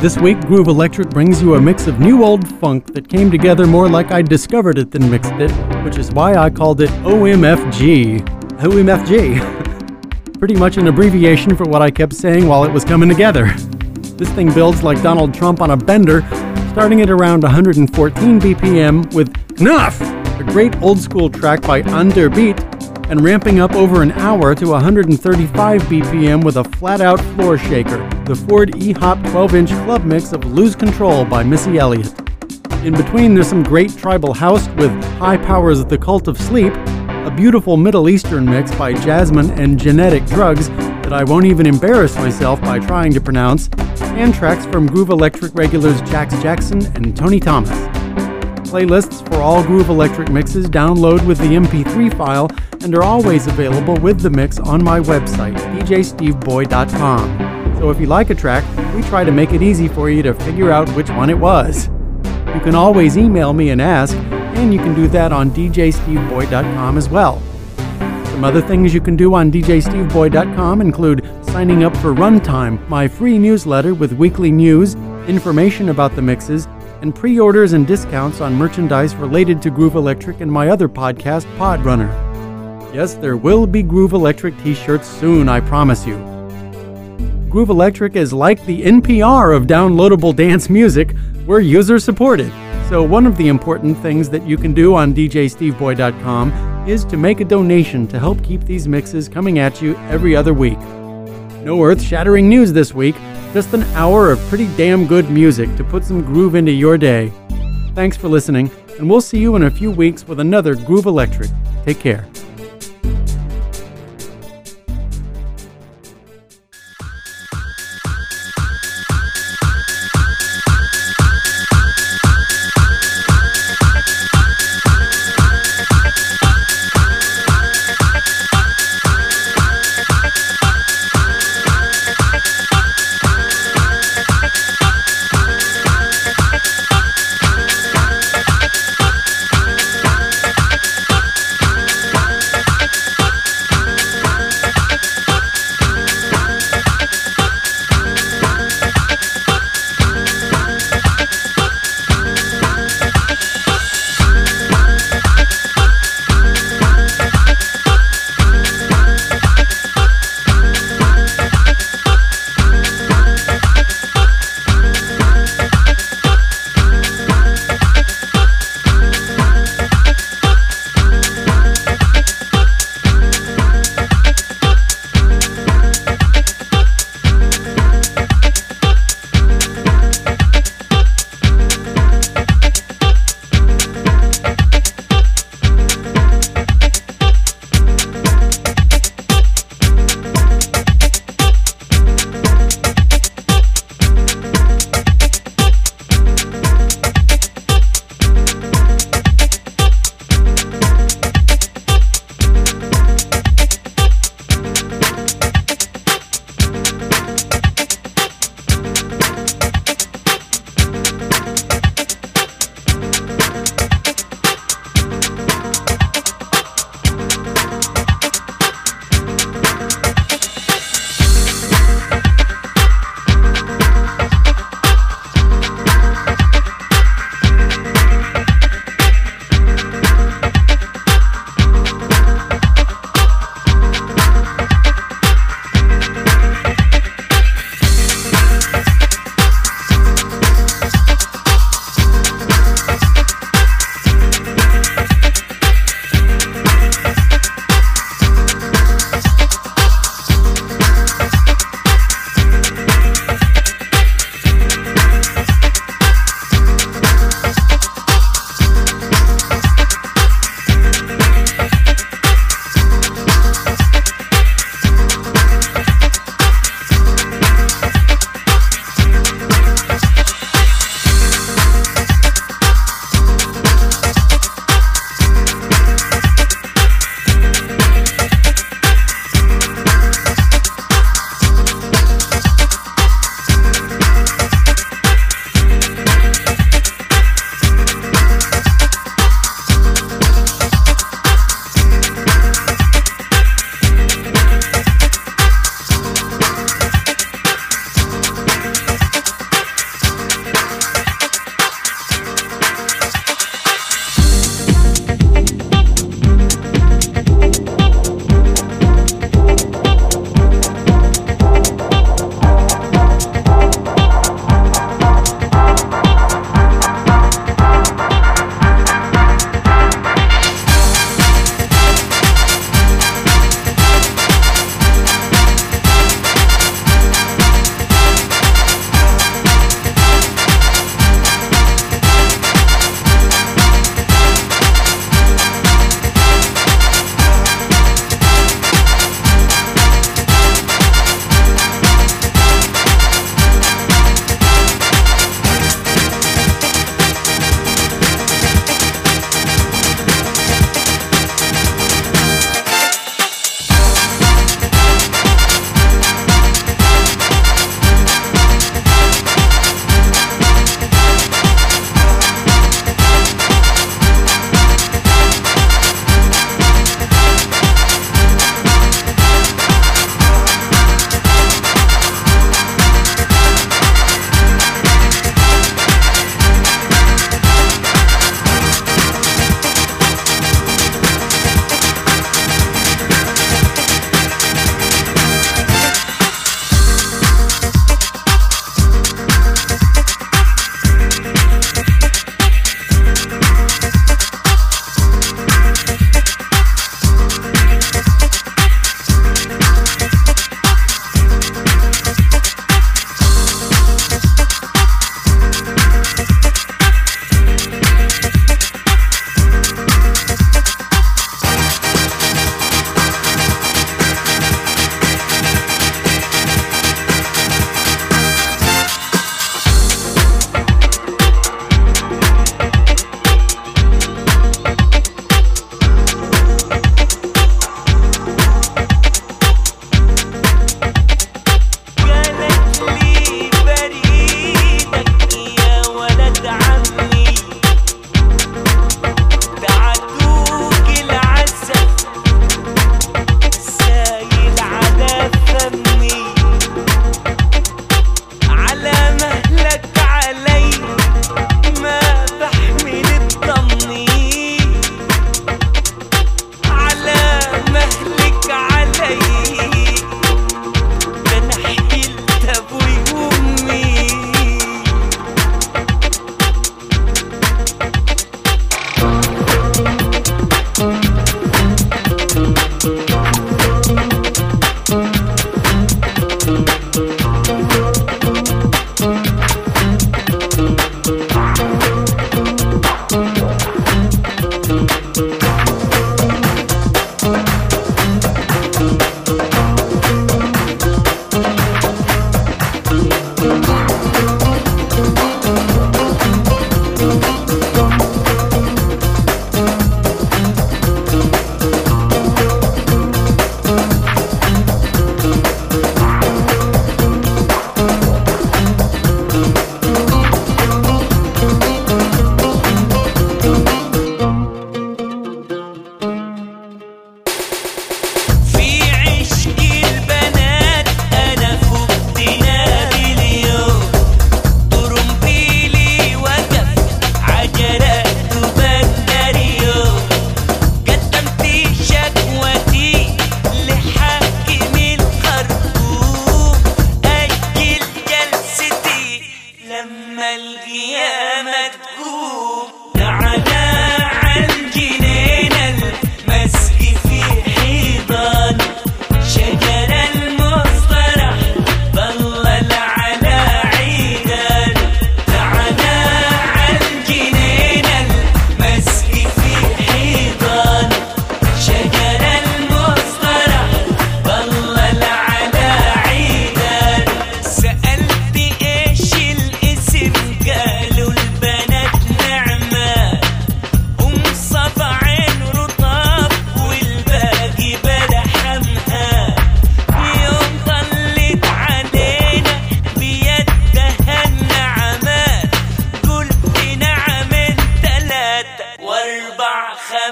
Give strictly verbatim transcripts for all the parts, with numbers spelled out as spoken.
This week, Groove Electric brings you a mix of new old funk that came together more like I discovered it than mixed it, which is why I called it O M F G. O M F G. Pretty much an abbreviation for what I kept saying while it was coming together. This thing builds like Donald Trump on a bender, starting at around one hundred fourteen B P M with Knuff, a great old school track by Underbeat, and ramping up over an hour to one hundred thirty-five B P M with a flat-out floor shaker, the Ford E-Hop twelve-inch club mix of Lose Control by Missy Elliott. In between, there's some great tribal house with High Powers The Cult of Sleep, a beautiful Middle Eastern mix by Jasmine and Genetic Drugs that I won't even embarrass myself by trying to pronounce, and tracks from Groove Electric regulars Jax Jackson and Tony Thomas. Playlists for all Groove Electric mixes download with the M P three file and are always available with the mix on my website, d j steve boy dot com. So if you like a track, we try to make it easy for you to figure out which one it was. You can always email me and ask, and you can do that on d j steve boy dot com as well. Some other things you can do on d j steve boy dot com include signing up for Runtime, my free newsletter with weekly news, information about the mixes, and pre-orders and discounts on merchandise related to Groove Electric and my other podcast, Podrunner. Yes, there will be Groove Electric t-shirts soon, I promise you. Groove Electric is like the N P R of downloadable dance music. We're user-supported. So one of the important things that you can do on d j steve boy dot com is to make a donation to help keep these mixes coming at you every other week. No earth-shattering news this week, just an hour of pretty damn good music to put some groove into your day. Thanks for listening, and we'll see you in a few weeks with another Groove Electric. Take care.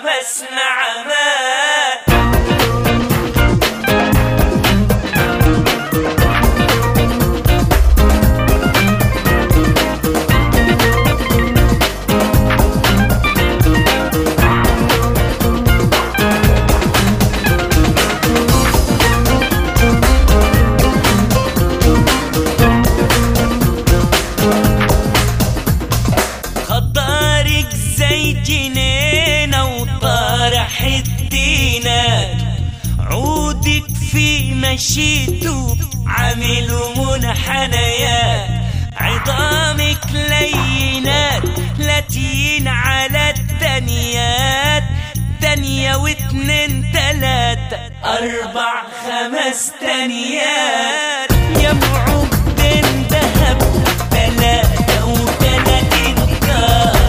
مسمع امان. جنينة وطارح الدينات عودك في مشيته عامل منحنيات عظامك لينات لاتين على التانيات تانية واتنين تلاتة أربع خمس تانيات يا معبدين دهب تلاتة وتلاتين كار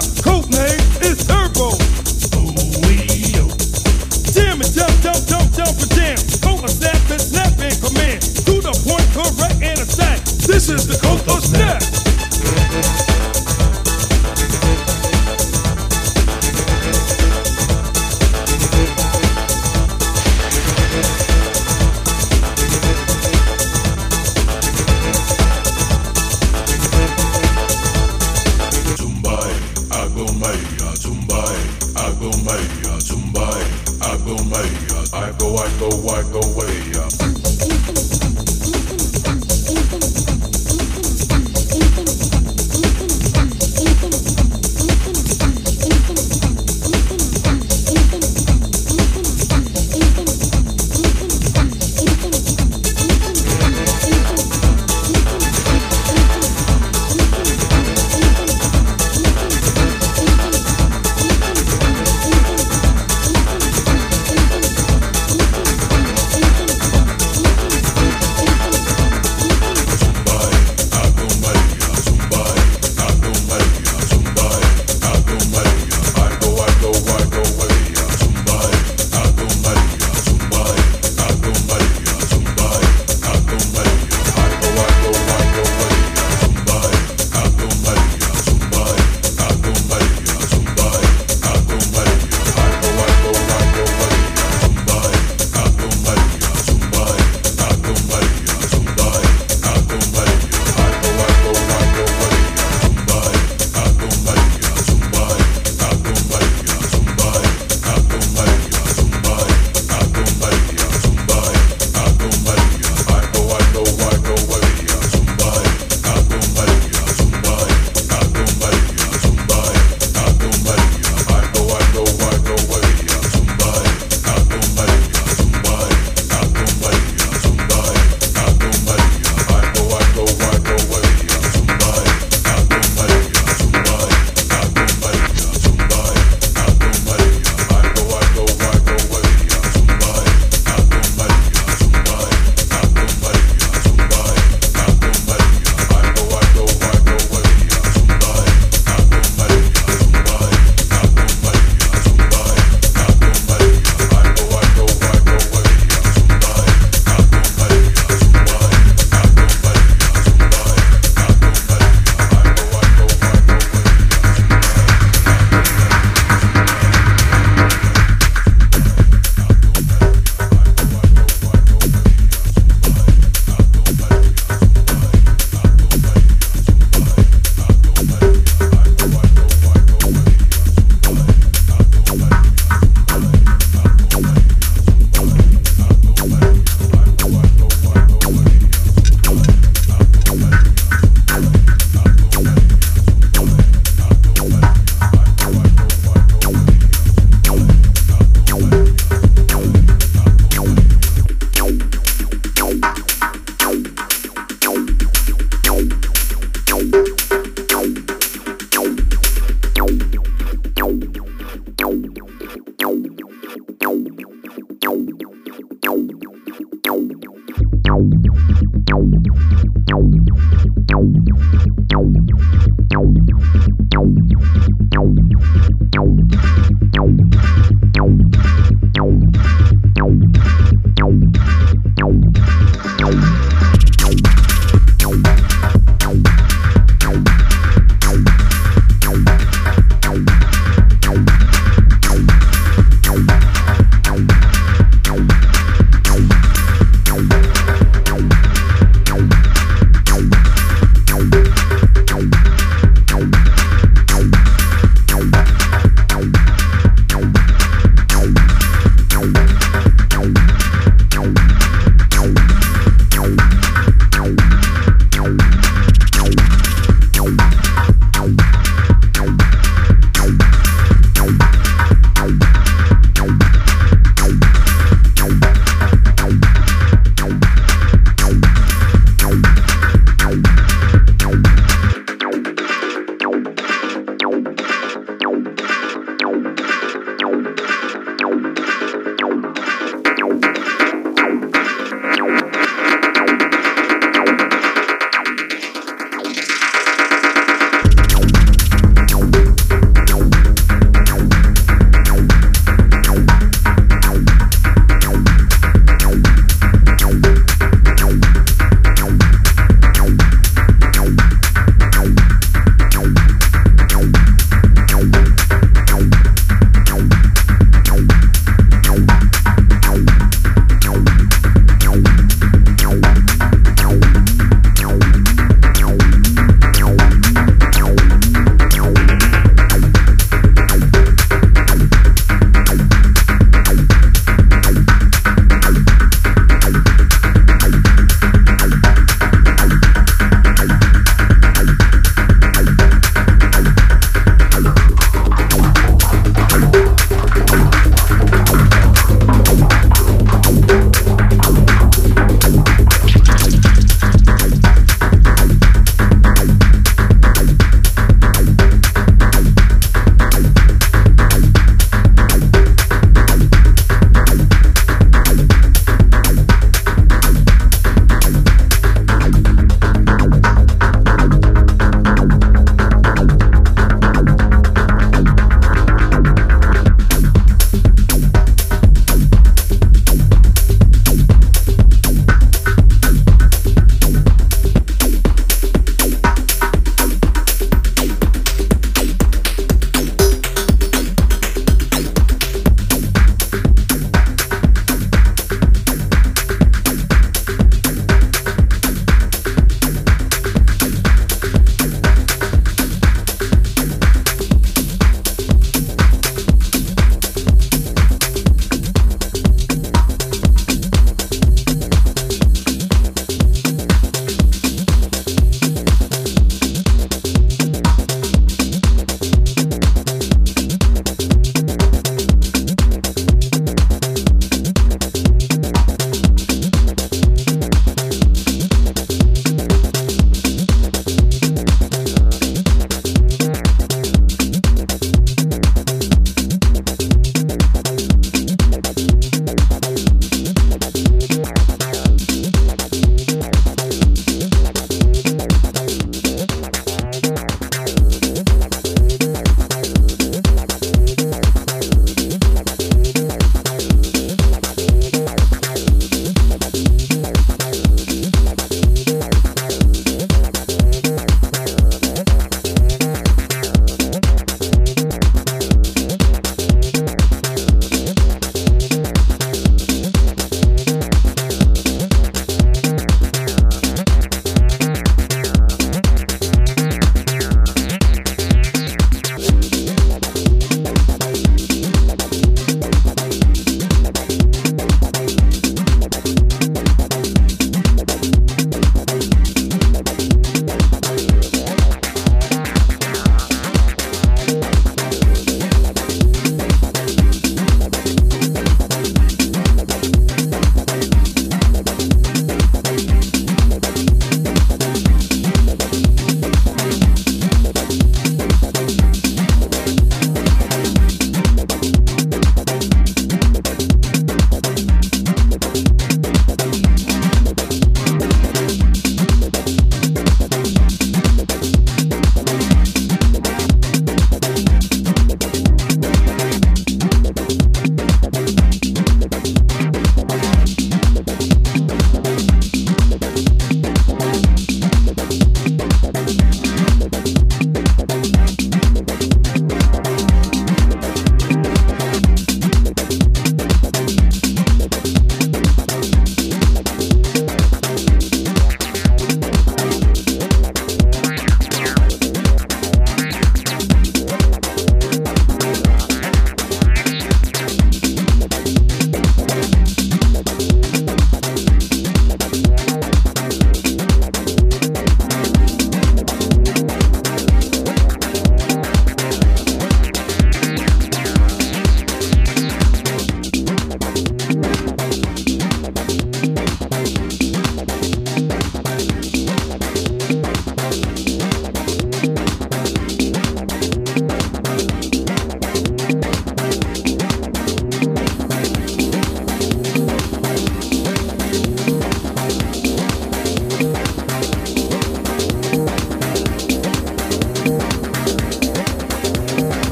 jump, jump, jump. down for jam. Over snap and snap and command. To the point, correct and attack. This is the Coco Snap. I go, I go, I go way up.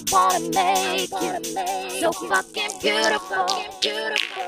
just wanna make you so fucking beautiful, beautiful.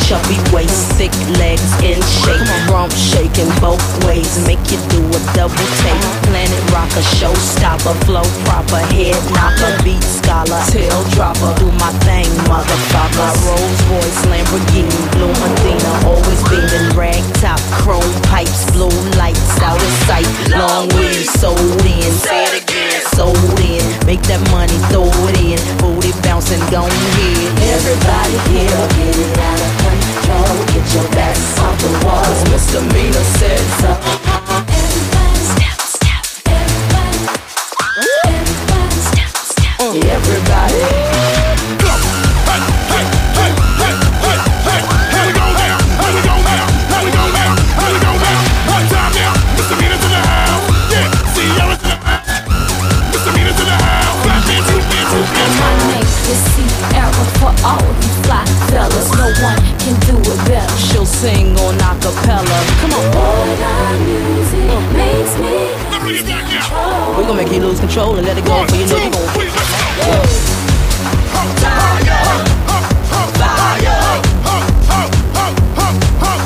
chubby waist, thick legs in shape. Rump shaking both ways, make you do a double take. Planet rocker, showstopper, flow proper, head knocker, beat scholar, tail dropper. Do my thing, motherfucker. Rolls Royce, Lamborghini, Blue Medina, always beaming, rag top, chrome pipes, blue lights out of sight. Long weed, sold in, say it again, sold in. Make that money, throw it in, booty bouncing, gon' hit. Everybody here, get it out of control. Get your backs off the walls, misdemeanor said so. Everybody step, step, everybody. Everybody step, step. Everybody. Go! Hey, hey, hey, hey, hey, hey. Here we go now. Here we go now. Here we go now. Here we go now. One time now. Misdemeanors in the house. Yeah, Sierra's in the house. Misdemeanors in the house. Black man, two man, two man. My name is Sierra for all you fly fellas. No one can do it better. She'll sing on acapella. Come on. Boy, our music makes me Now bring it back now. We gon' make you lose control and let it go One, for you know you two, gon' three, let's go. Up, fire, up, up, up, fire, up, up, up, up, up.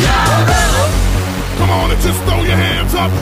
Come on and just throw your hands up.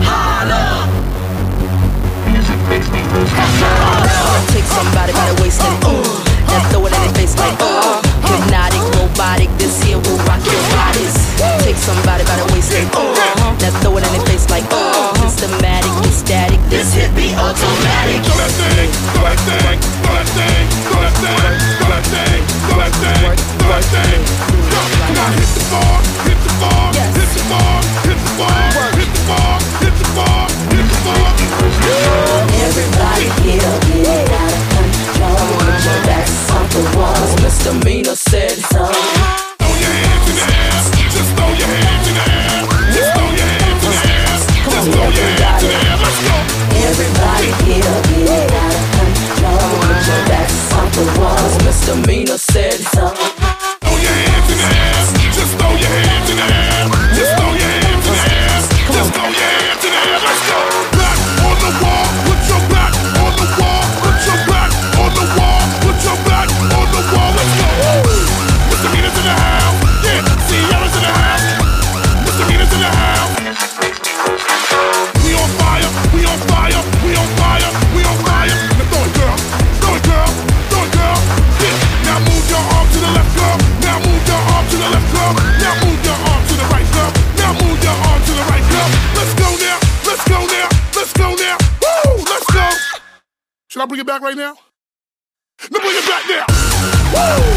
take somebody by the waist and uh, then throw it in their face like uh, hypnotic, robotic, this here will rock your bodies. Take somebody by the waist and uh, then throw it in their face like uh, systematic, ecstatic, this hit be automatic. Go that thing, go that thing, go that thing, go that thing, go that thing, go that thing, go that thing. Go, now hit the bar, hit the bar, hit the bar, hit the bar, hit the bar, hit the bar, hit the bar. Everybody here, get out of control. Put your backs off the walls, misdemeanor said so. Throw your hands in the air, just throw your hands in the air, just throw your hands in the air, just throw your hands in the air. Let's go. Everybody here, get out of control. Put your backs off the walls, misdemeanor said so. Throw your hands in the air, just throw your hands in the air, just throw your hands in the air, just throw your hands in the air. Let's go. Back on the wall, put your back on the wall, put your back on the wall, put your back on the wall. Let's go. Misdemeanors in the house, yeah. Sierra's in the house, misdemeanors in the house. We on fire, we on fire, we on fire, we on fire. Now throw it, girl, throw it, girl, throw it, girl. Yeah. Now move your arm to the left, girl. Now move your arm to the left, girl. Now move your arm to the right, girl. Now move your arm to the right, girl. Let's go now, let's go now, let's go now. Woo, let's go. Should I bring it back right now? Now bring it back now. Woo.